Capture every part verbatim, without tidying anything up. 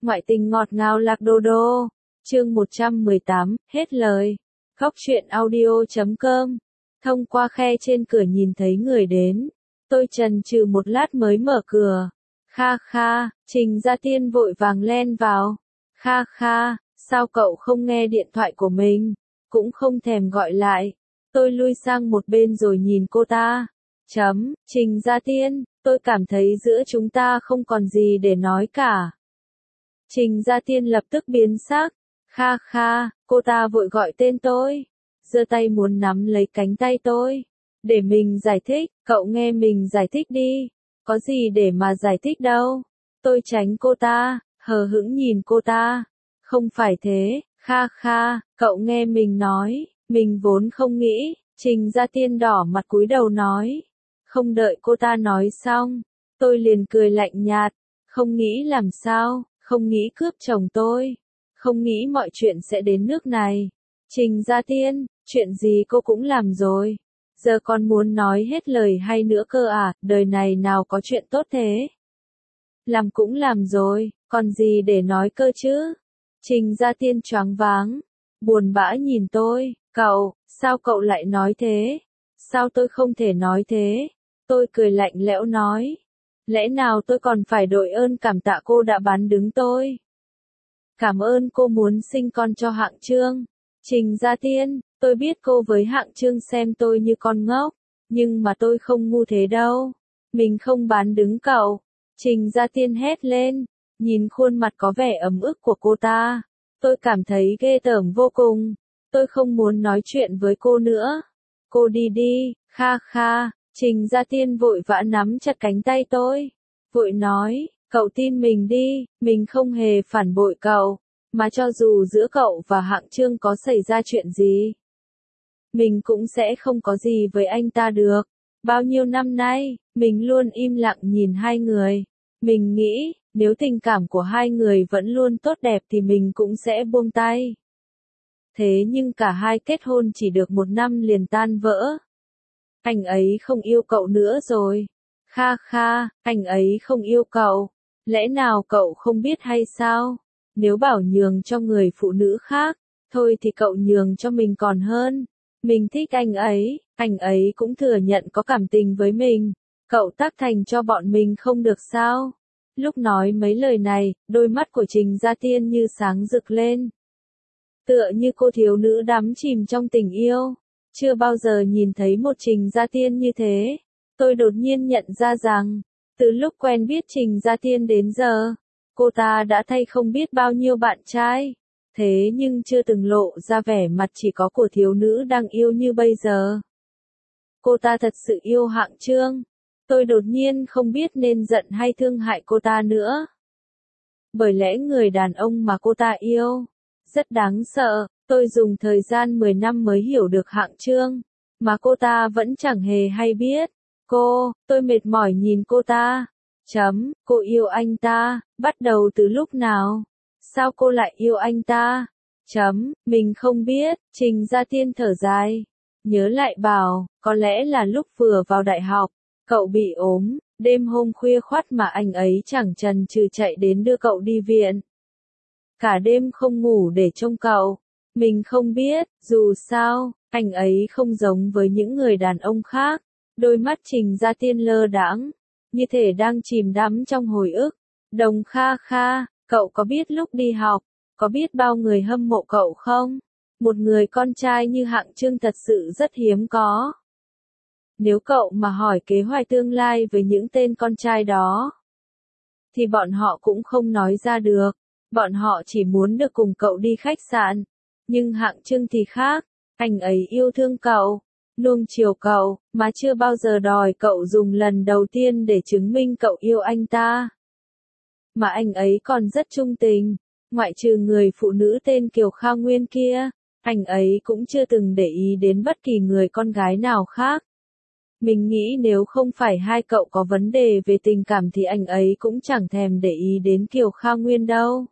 Ngoại tình ngọt ngào lạc đô đô. Chương một trăm mười tám, hết lời. Góc truyện audio chấm com. Thông qua khe trên cửa nhìn thấy người đến. Tôi chần chừ một lát mới mở cửa. Kha kha, Trình Gia Tiên vội vàng len vào. Kha kha, sao cậu không nghe điện thoại của mình? Cũng không thèm gọi lại. Tôi lui sang một bên rồi nhìn cô ta. Chấm, Trình Gia Tiên, tôi cảm thấy giữa chúng ta không còn gì để nói cả. Trình Gia Tiên lập tức biến sắc. Kha kha, cô ta vội gọi tên tôi. Giơ tay muốn nắm lấy cánh tay tôi. Để mình giải thích, cậu nghe mình giải thích đi. Có gì để mà giải thích đâu. Tôi tránh cô ta, hờ hững nhìn cô ta. Không phải thế, kha kha, cậu nghe mình nói. Mình vốn không nghĩ. Trình Gia Tiên đỏ mặt cúi đầu nói. Không đợi cô ta nói xong, tôi liền cười lạnh nhạt. Không nghĩ làm sao, không nghĩ cướp chồng tôi. Không nghĩ mọi chuyện sẽ đến nước này. Trình Gia Tiên, chuyện gì cô cũng làm rồi. Giờ còn muốn nói hết lời hay nữa cơ à, đời này nào có chuyện tốt thế. Làm cũng làm rồi, còn gì để nói cơ chứ. Trình Gia Tiên choáng váng, buồn bã nhìn tôi, cậu, sao cậu lại nói thế? Sao tôi không thể nói thế? Tôi cười lạnh lẽo nói. Lẽ nào tôi còn phải đội ơn cảm tạ cô đã bán đứng tôi? Cảm ơn cô muốn sinh con cho Hạng Trương. Trình Gia Tiên, tôi biết cô với Hạng Trương xem tôi như con ngốc, nhưng mà tôi không ngu thế đâu. Mình không bán đứng cậu. Trình Gia Tiên hét lên, nhìn khuôn mặt có vẻ ấm ức của cô ta. Tôi cảm thấy ghê tởm vô cùng. Tôi không muốn nói chuyện với cô nữa. Cô đi đi, kha kha. Trình Gia Tiên vội vã nắm chặt cánh tay tôi. Vội nói, cậu tin mình đi, mình không hề phản bội cậu. Mà cho dù giữa cậu và Hạng Trương có xảy ra chuyện gì, mình cũng sẽ không có gì với anh ta được. Bao nhiêu năm nay, mình luôn im lặng nhìn hai người. Mình nghĩ, nếu tình cảm của hai người vẫn luôn tốt đẹp thì mình cũng sẽ buông tay. Thế nhưng cả hai kết hôn chỉ được một năm liền tan vỡ. Anh ấy không yêu cậu nữa rồi. Kha kha, anh ấy không yêu cậu. Lẽ nào cậu không biết hay sao? Nếu bảo nhường cho người phụ nữ khác, thôi thì cậu nhường cho mình còn hơn. Mình thích anh ấy, anh ấy cũng thừa nhận có cảm tình với mình. Cậu tác thành cho bọn mình không được sao? Lúc nói mấy lời này, đôi mắt của Trình Gia Tiên như sáng rực lên. Tựa như cô thiếu nữ đắm chìm trong tình yêu. Chưa bao giờ nhìn thấy một Trình Gia Tiên như thế. Tôi đột nhiên nhận ra rằng, từ lúc quen biết Trình Gia Tiên đến giờ, cô ta đã thay không biết bao nhiêu bạn trai. Thế nhưng chưa từng lộ ra vẻ mặt chỉ có của thiếu nữ đang yêu như bây giờ. Cô ta thật sự yêu Hạng Trương. Tôi đột nhiên không biết nên giận hay thương hại cô ta nữa. Bởi lẽ người đàn ông mà cô ta yêu, rất đáng sợ. Tôi dùng thời gian mười năm mới hiểu được Hạng Trương, mà cô ta vẫn chẳng hề hay biết. Cô, tôi mệt mỏi nhìn cô ta. Chấm, cô yêu anh ta, bắt đầu từ lúc nào? Sao cô lại yêu anh ta? Chấm, mình không biết. Trình Gia Tiên thở dài. Nhớ lại bảo, có lẽ là lúc vừa vào đại học, cậu bị ốm, đêm hôm khuya khoắt mà anh ấy chẳng chần chừ chạy đến đưa cậu đi viện. Cả đêm không ngủ để trông cậu. Mình không biết, dù sao, anh ấy không giống với những người đàn ông khác. Đôi mắt Trình Gia Tiên lơ đãng, như thể đang chìm đắm trong hồi ức. Đồng kha kha, cậu có biết lúc đi học, có biết bao người hâm mộ cậu không? Một người con trai như Hạng Trương thật sự rất hiếm có. Nếu cậu mà hỏi kế hoạch tương lai với những tên con trai đó, thì bọn họ cũng không nói ra được. Bọn họ chỉ muốn được cùng cậu đi khách sạn. Nhưng Hạng Trương thì khác, anh ấy yêu thương cậu, nuông chiều cậu, mà chưa bao giờ đòi cậu dùng lần đầu tiên để chứng minh cậu yêu anh ta. Mà anh ấy còn rất trung tình, ngoại trừ người phụ nữ tên Kiều Kha Nguyên kia, anh ấy cũng chưa từng để ý đến bất kỳ người con gái nào khác. Mình nghĩ nếu không phải hai cậu có vấn đề về tình cảm thì anh ấy cũng chẳng thèm để ý đến Kiều Kha Nguyên đâu.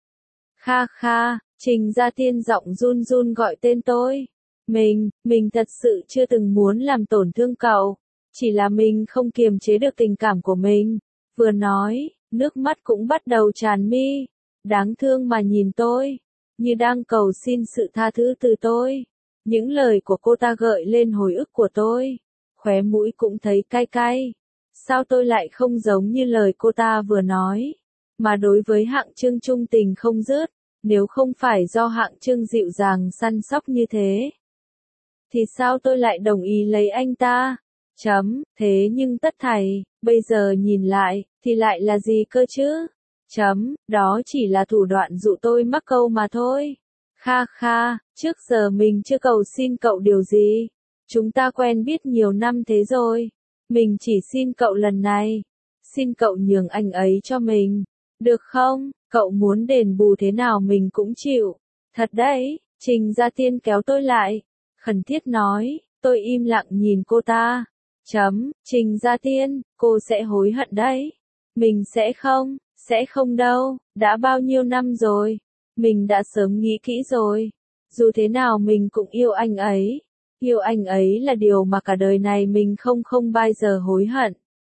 Kha kha, Trình Gia Tiên giọng run run gọi tên tôi. Mình, mình thật sự chưa từng muốn làm tổn thương cậu. Chỉ là mình không kiềm chế được tình cảm của mình. Vừa nói, nước mắt cũng bắt đầu tràn mi. đáng thương mà nhìn tôi, như đang cầu xin sự tha thứ từ tôi. Những lời của cô ta gợi lên hồi ức của tôi, khóe mũi cũng thấy cay cay. Sao tôi lại không giống như lời cô ta vừa nói, mà đối với Hạng Chương trung tình không dứt, nếu không phải do Hạng Chương dịu dàng săn sóc như thế, thì sao tôi lại đồng ý lấy anh ta? Chấm, thế nhưng tất thảy, bây giờ nhìn lại, thì lại là gì cơ chứ? Chấm, đó chỉ là thủ đoạn dụ tôi mắc câu mà thôi. Kha kha, trước giờ mình chưa cầu xin cậu điều gì. Chúng ta quen biết nhiều năm thế rồi. Mình chỉ xin cậu lần này. Xin cậu nhường anh ấy cho mình. Được không? Cậu muốn đền bù thế nào mình cũng chịu. Thật đấy, Trình Gia Tiên kéo tôi lại. Khẩn thiết nói, tôi im lặng nhìn cô ta. Chấm, Trình Gia Tiên, cô sẽ hối hận đấy. Mình sẽ không, sẽ không đâu, đã bao nhiêu năm rồi. Mình đã sớm nghĩ kỹ rồi. Dù thế nào mình cũng yêu anh ấy. Yêu anh ấy là điều mà cả đời này mình không không bao giờ hối hận.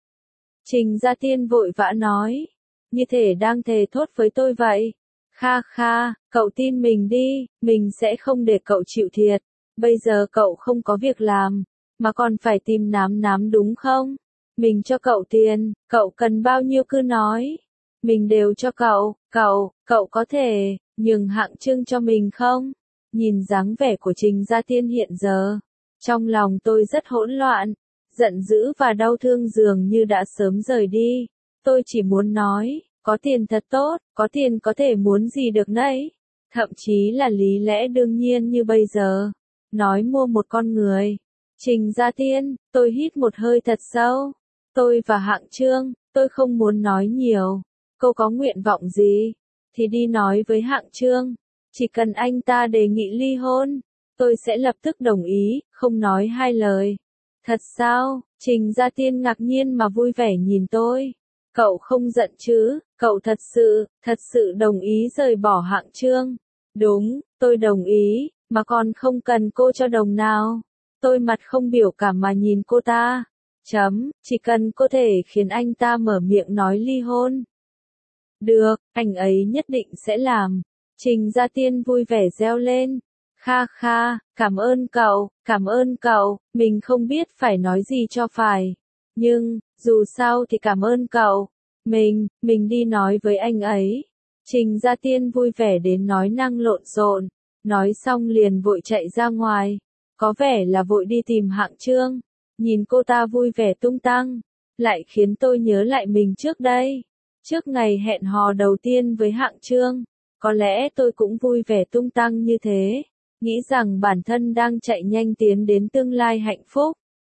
Trình Gia Tiên vội vã nói. Như thể đang thề thốt với tôi vậy. Kha kha, cậu tin mình đi, mình sẽ không để cậu chịu thiệt. Bây giờ cậu không có việc làm, mà còn phải tìm nám nám đúng không? Mình cho cậu tiền, cậu cần bao nhiêu cứ nói. Mình đều cho cậu, cậu, cậu có thể nhường Hạng Chương cho mình không? Nhìn dáng vẻ của Trình Gia Tiên hiện giờ, trong lòng tôi rất hỗn loạn, giận dữ và đau thương dường như đã sớm rời đi. Tôi chỉ muốn nói, có tiền thật tốt, có tiền có thể muốn gì được nấy. Thậm chí là lý lẽ đương nhiên như bây giờ. Nói mua một con người. Trình Gia Tiên, tôi hít một hơi thật sâu. Tôi và Hạng Chương, tôi không muốn nói nhiều. Cô có nguyện vọng gì? Thì đi nói với Hạng Chương. Chỉ cần anh ta đề nghị ly hôn, tôi sẽ lập tức đồng ý, không nói hai lời. Thật sao? Trình Gia Tiên ngạc nhiên mà vui vẻ nhìn tôi. Cậu không giận chứ? Cậu thật sự, thật sự đồng ý rời bỏ Hạng Chương. Đúng, tôi đồng ý, mà còn không cần cô cho đồng nào. Tôi mặt không biểu cảm mà nhìn cô ta. Chấm, chỉ cần có thể khiến anh ta mở miệng nói ly hôn. Được, anh ấy nhất định sẽ làm. Trình Gia Tiên vui vẻ reo lên. Kha kha, cảm ơn cậu, cảm ơn cậu, mình không biết phải nói gì cho phải. Nhưng, dù sao thì cảm ơn cậu. Mình, mình đi nói với anh ấy. Trình Gia Tiên vui vẻ đến nói năng lộn xộn. Nói xong liền vội chạy ra ngoài. Có vẻ là vội đi tìm Hạng Chương. Nhìn cô ta vui vẻ tung tăng, lại khiến tôi nhớ lại mình trước đây. Trước ngày hẹn hò đầu tiên với Hạng Chương, có lẽ tôi cũng vui vẻ tung tăng như thế, nghĩ rằng bản thân đang chạy nhanh tiến đến tương lai hạnh phúc.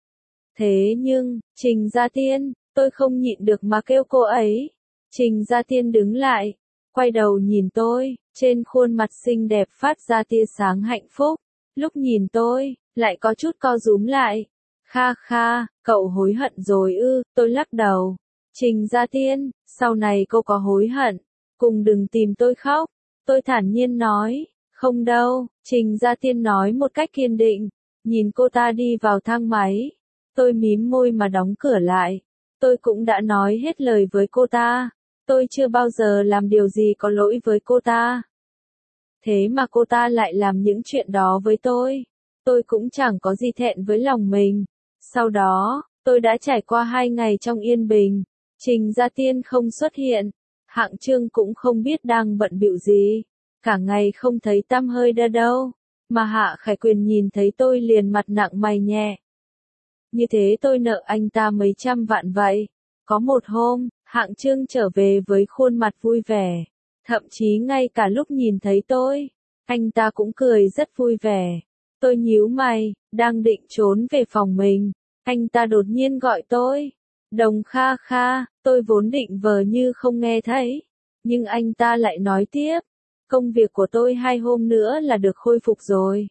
Thế nhưng, Trình Gia Tiên, tôi không nhịn được mà kêu cô ấy. Trình Gia Tiên đứng lại, quay đầu nhìn tôi, trên khuôn mặt xinh đẹp phát ra tia sáng hạnh phúc. Lúc nhìn tôi, lại có chút co rúm lại. Kha kha, cậu hối hận rồi ư? Tôi lắc đầu. Trình Gia Tiên, sau này cô có hối hận, cùng đừng tìm tôi khóc. Tôi thản nhiên nói, không đâu. Trình Gia Tiên nói một cách kiên định, nhìn cô ta đi vào thang máy. Tôi mím môi mà đóng cửa lại. Tôi cũng đã nói hết lời với cô ta. Tôi chưa bao giờ làm điều gì có lỗi với cô ta. Thế mà cô ta lại làm những chuyện đó với tôi. Tôi cũng chẳng có gì thẹn với lòng mình. Sau đó, tôi đã trải qua hai ngày trong yên bình. Trình Gia Tiên không xuất hiện. Hạng Chương cũng không biết đang bận bịu gì. Cả ngày không thấy tăm hơi đâu đâu. Mà Hạ Khải Quyền nhìn thấy tôi liền mặt nặng mày nhẹ. Như thế tôi nợ anh ta mấy trăm vạn vậy. Có một hôm, Hạng Chương trở về với khuôn mặt vui vẻ. Thậm chí ngay cả lúc nhìn thấy tôi, anh ta cũng cười rất vui vẻ. Tôi nhíu mày, đang định trốn về phòng mình. Anh ta đột nhiên gọi tôi. Đồng Kha Kha, tôi vốn định vờ như không nghe thấy. Nhưng anh ta lại nói tiếp. Công việc của tôi hai hôm nữa là được khôi phục rồi.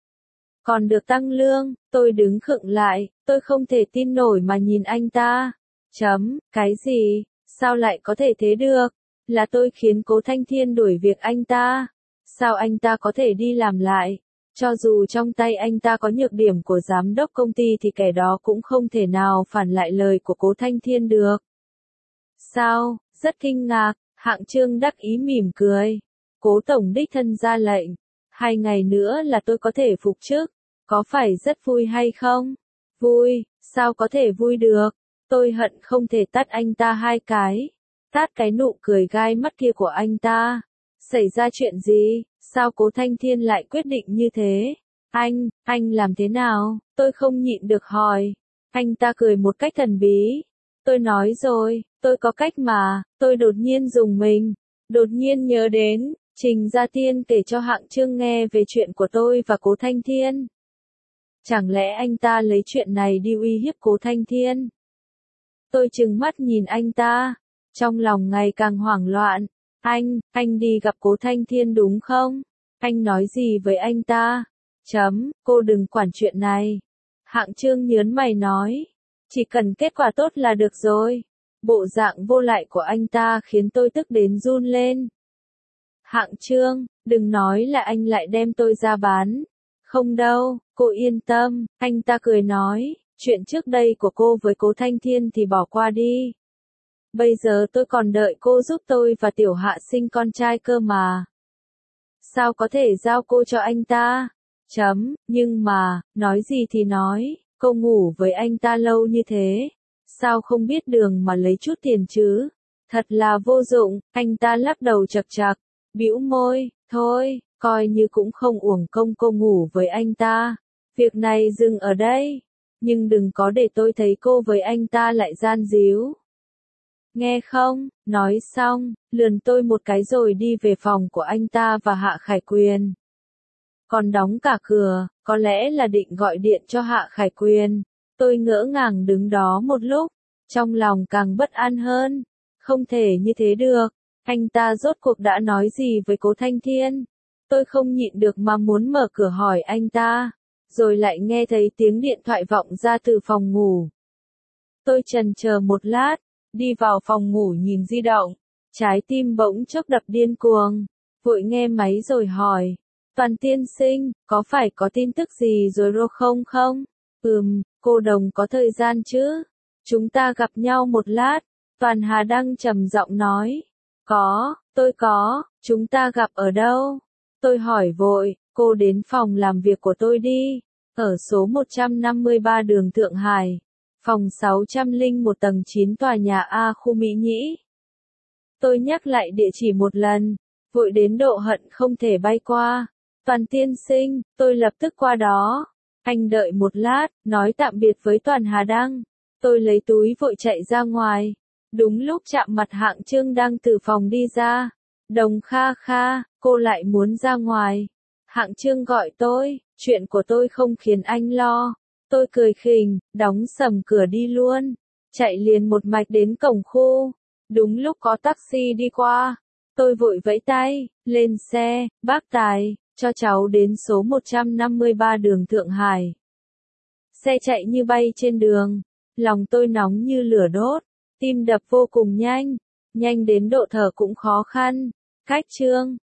Còn được tăng lương, tôi đứng khựng lại, tôi không thể tin nổi mà nhìn anh ta. Chấm, cái gì? Sao lại có thể thế được? Là tôi khiến Cố Thanh Thiên đuổi việc anh ta. Sao anh ta có thể đi làm lại? Cho dù trong tay anh ta có nhược điểm của giám đốc công ty thì kẻ đó cũng không thể nào phản lại lời của Cố Thanh Thiên được. Sao? Rất kinh ngạc, Hạng Trương đắc ý mỉm cười. Cố tổng đích thân ra lệnh. Hai ngày nữa là tôi có thể phục chức. Có phải rất vui hay không? Vui, sao có thể vui được? Tôi hận không thể tát anh ta hai cái. Tát cái nụ cười gai mắt kia của anh ta. Xảy ra chuyện gì? Sao Cố Thanh Thiên lại quyết định như thế? Anh, anh làm thế nào? Tôi không nhịn được hỏi. Anh ta cười một cách thần bí. Tôi nói rồi, tôi có cách mà. Tôi đột nhiên dùng mình. Đột nhiên nhớ đến, Trình Gia Tiên kể cho Hạng Trương nghe về chuyện của tôi và Cố Thanh Thiên. Chẳng lẽ anh ta lấy chuyện này đi uy hiếp Cố Thanh Thiên? Tôi trừng mắt nhìn anh ta, trong lòng ngày càng hoảng loạn. Anh, anh đi gặp Cố Thanh Thiên đúng không? Anh nói gì với anh ta? Chấm, cô đừng quản chuyện này. Hạng Trương nhớn mày nói, chỉ cần kết quả tốt là được rồi. Bộ dạng vô lại của anh ta khiến tôi tức đến run lên. Hạng Trương, đừng nói là anh lại đem tôi ra bán. Không đâu, cô yên tâm, anh ta cười nói, chuyện trước đây của cô với Cố Thanh Thiên thì bỏ qua đi. Bây giờ tôi còn đợi cô giúp tôi và Tiểu Hạ sinh con trai cơ mà. Sao có thể giao cô cho anh ta? Chấm, nhưng mà, nói gì thì nói, cô ngủ với anh ta lâu như thế. Sao không biết đường mà lấy chút tiền chứ? Thật là vô dụng, anh ta lắc đầu chật chật, bĩu môi, thôi, coi như cũng không uổng công cô ngủ với anh ta. Việc này dừng ở đây, nhưng đừng có để tôi thấy cô với anh ta lại gian díu. Nghe không, nói xong, lườn tôi một cái rồi đi về phòng của anh ta và Hạ Khải Quyền. Còn đóng cả cửa, có lẽ là định gọi điện cho Hạ Khải Quyền. Tôi ngỡ ngàng đứng đó một lúc, trong lòng càng bất an hơn. Không thể như thế được, anh ta rốt cuộc đã nói gì với Cố Thanh Thiên? Tôi không nhịn được mà muốn mở cửa hỏi anh ta, rồi lại nghe thấy tiếng điện thoại vọng ra từ phòng ngủ. Tôi chần chờ một lát, đi vào phòng ngủ nhìn di động, trái tim bỗng chốc đập điên cuồng, vội nghe máy rồi hỏi, Toàn tiên sinh, có phải có tin tức gì rồi rô không không? Ừm, cô đồng có thời gian chứ? Chúng ta gặp nhau một lát, Toàn Hà Đăng trầm giọng nói. Có, tôi có, chúng ta gặp ở đâu? Tôi hỏi vội, cô đến phòng làm việc của tôi đi, ở số một trăm năm mươi ba đường Thượng Hải, phòng sáu trăm lẻ một tầng chín tòa nhà A khu Mỹ Nhĩ. Tôi nhắc lại địa chỉ một lần, vội đến độ hận không thể bay qua. Toàn tiên sinh, tôi lập tức qua đó. Anh đợi một lát, nói tạm biệt với Toàn Hà Đăng. Tôi lấy túi vội chạy ra ngoài. Đúng lúc chạm mặt Hạng Trương đang từ phòng đi ra. Đồng Kha Kha, cô lại muốn ra ngoài. Hạng Trương gọi tôi, chuyện của tôi không khiến anh lo. Tôi cười khỉnh, đóng sầm cửa đi luôn. Chạy liền một mạch đến cổng khu. Đúng lúc có taxi đi qua. Tôi vội vẫy tay, lên xe, bác tài, cho cháu đến số một trăm năm mươi ba đường Thượng Hải. Xe chạy như bay trên đường. Lòng tôi nóng như lửa đốt. Tim đập vô cùng nhanh. Nhanh đến độ thở cũng khó khăn. Cách Trương,